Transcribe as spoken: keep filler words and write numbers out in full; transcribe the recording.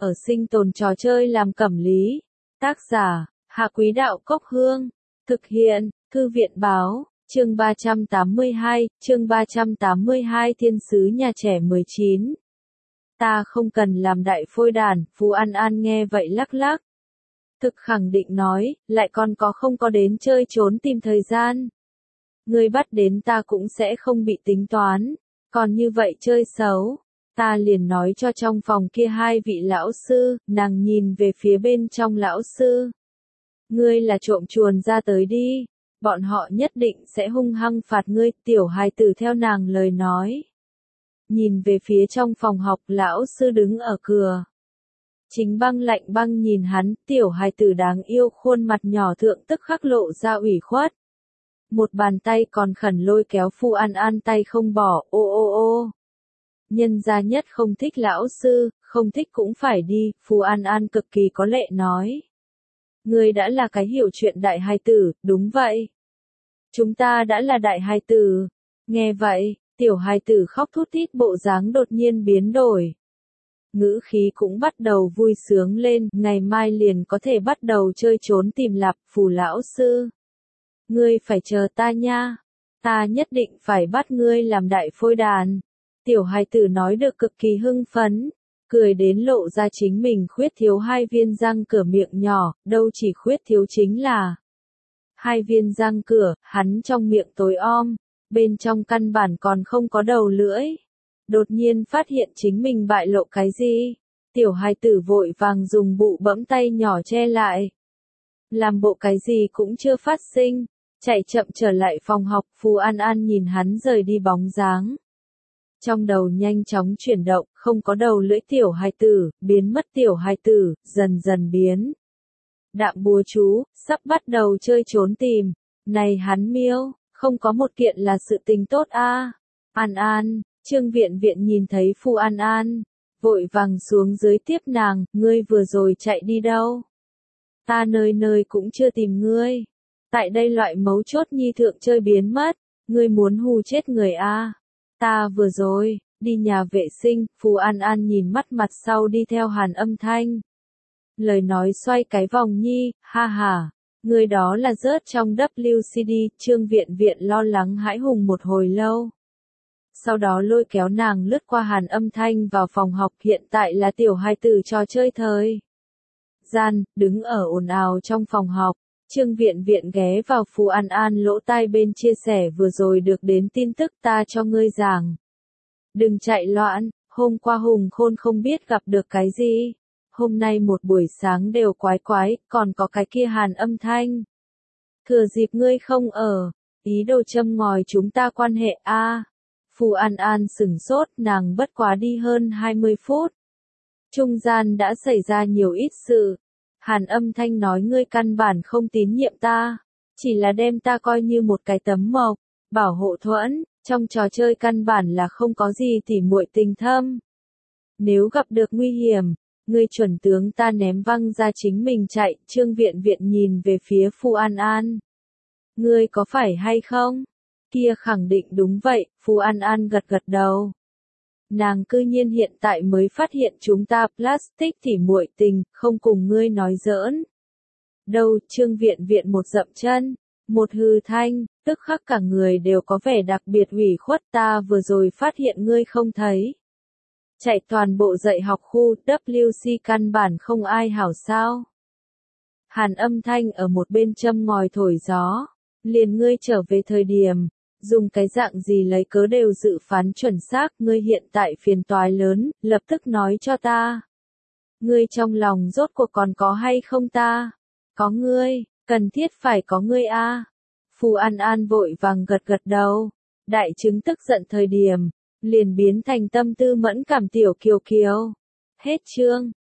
ở sinh tồn trò chơi làm cẩm lý. Tác giả, Hạ Quý Đạo Cốc Hương. Thực hiện, Thư viện Báo, chương ba trăm tám mươi hai, chương ba trăm tám mươi hai Thiên sứ nhà trẻ mười chín. Ta không cần làm đại phôi đàn, Phú An An nghe vậy lắc lắc. Thực khẳng định nói, lại còn có không có đến chơi trốn tìm thời gian. Ngươi bắt đến ta cũng sẽ không bị tính toán, còn như vậy chơi xấu. Ta liền nói cho trong phòng kia hai vị lão sư, nàng nhìn về phía bên trong lão sư. Ngươi là trộm chuồn ra tới đi, bọn họ nhất định sẽ hung hăng phạt ngươi, tiểu hài tử theo nàng lời nói. Nhìn về phía trong phòng học, lão sư đứng ở cửa. Chính băng lạnh băng nhìn hắn, tiểu hài tử đáng yêu khuôn mặt nhỏ thượng tức khắc lộ ra ủy khuất. Một bàn tay còn khẩn lôi kéo Phù An An tay không bỏ, ô ô ô. Nhân gia nhất không thích lão sư, không thích cũng phải đi, Phù An An cực kỳ có lệ nói. Ngươi đã là cái hiểu chuyện đại hài tử, đúng vậy. Chúng ta đã là đại hài tử. Nghe vậy, tiểu hài tử khóc thút thít bộ dáng đột nhiên biến đổi. Ngữ khí cũng bắt đầu vui sướng lên, ngày mai liền có thể bắt đầu chơi trốn tìm lạp, Phù lão sư. Ngươi phải chờ ta nha, ta nhất định phải bắt ngươi làm đại phôi đàn. Tiểu hài tử nói được cực kỳ hưng phấn, cười đến lộ ra chính mình khuyết thiếu hai viên răng cửa miệng nhỏ, đâu chỉ khuyết thiếu chính là hai viên răng cửa, hắn trong miệng tối om, bên trong căn bản còn không có đầu lưỡi. Đột nhiên phát hiện chính mình bại lộ cái gì, tiểu hài tử vội vàng dùng bụ bẫm tay nhỏ che lại. Làm bộ cái gì cũng chưa phát sinh, chạy chậm trở lại phòng học, Phù An An nhìn hắn rời đi bóng dáng. Trong đầu nhanh chóng chuyển động, không có đầu lưỡi tiểu hài tử, biến mất tiểu hài tử, dần dần biến. Đạm búa chú, sắp bắt đầu chơi trốn tìm. Này hắn miêu, không có một kiện là sự tình tốt a. À. An An, Trương Viện Viện nhìn thấy Phù An An, vội vàng xuống dưới tiếp nàng, ngươi vừa rồi chạy đi đâu? Ta nơi nơi cũng chưa tìm ngươi. Tại đây loại mấu chốt nhi thượng chơi biến mất, ngươi muốn hù chết người a. À. Ta vừa rồi, đi nhà vệ sinh, Phù An An nhìn mắt mặt sau đi theo Hàn Âm Thanh. Lời nói xoay cái vòng nhi, ha ha, người đó là rớt trong W C D, Trương Viện Viện lo lắng hãi hùng một hồi lâu. Sau đó lôi kéo nàng lướt qua Hàn Âm Thanh vào phòng học, hiện tại là tiểu hài tử trò chơi thời gian, đứng ở ồn ào trong phòng học. Trương Viện Viện ghé vào Phù An An lỗ tai bên chia sẻ vừa rồi được đến tin tức, ta cho ngươi giảng. Đừng chạy loạn, hôm qua Hùng Khôn không biết gặp được cái gì. Hôm nay một buổi sáng đều quái quái, còn có cái kia Hàn Âm Thanh. Thừa dịp ngươi không ở, ý đồ châm ngòi chúng ta quan hệ a. À. Phù An An sửng sốt, nàng bất quá đi hơn hai mươi phút. Trung gian đã xảy ra nhiều ít sự. Hàn Âm Thanh nói ngươi căn bản không tín nhiệm ta, chỉ là đem ta coi như một cái tấm mộc, bảo hộ thuẫn, trong trò chơi căn bản là không có gì tỉ muội tình thâm. Nếu gặp được nguy hiểm, ngươi chuẩn tướng ta ném văng ra chính mình chạy, Trương Viện Viện nhìn về phía Phù An An. Ngươi có phải hay không? Kia khẳng định đúng vậy, Phù An An gật gật đầu. Nàng cư nhiên hiện tại mới phát hiện chúng ta plastic tỉ muội tình, không cùng ngươi nói giỡn. Đâu, Trương Viện Viện một dậm chân, một hư thanh, tức khắc cả người đều có vẻ đặc biệt ủy khuất, ta vừa rồi phát hiện ngươi không thấy. Chạy toàn bộ dạy học khu, W C căn bản không ai hảo sao. Hàn Âm Thanh ở một bên châm ngòi thổi gió, liền ngươi trở về thời điểm. Dùng cái dạng gì lấy cớ đều dự phán chuẩn xác, ngươi hiện tại phiền toái lớn, lập tức nói cho ta. Ngươi trong lòng rốt cuộc còn có hay không ta? Có ngươi, cần thiết phải có ngươi a. À. Phù An An vội vàng gật gật đầu, đại chứng tức giận thời điểm, liền biến thành tâm tư mẫn cảm tiểu kiều kiều. Hết chương.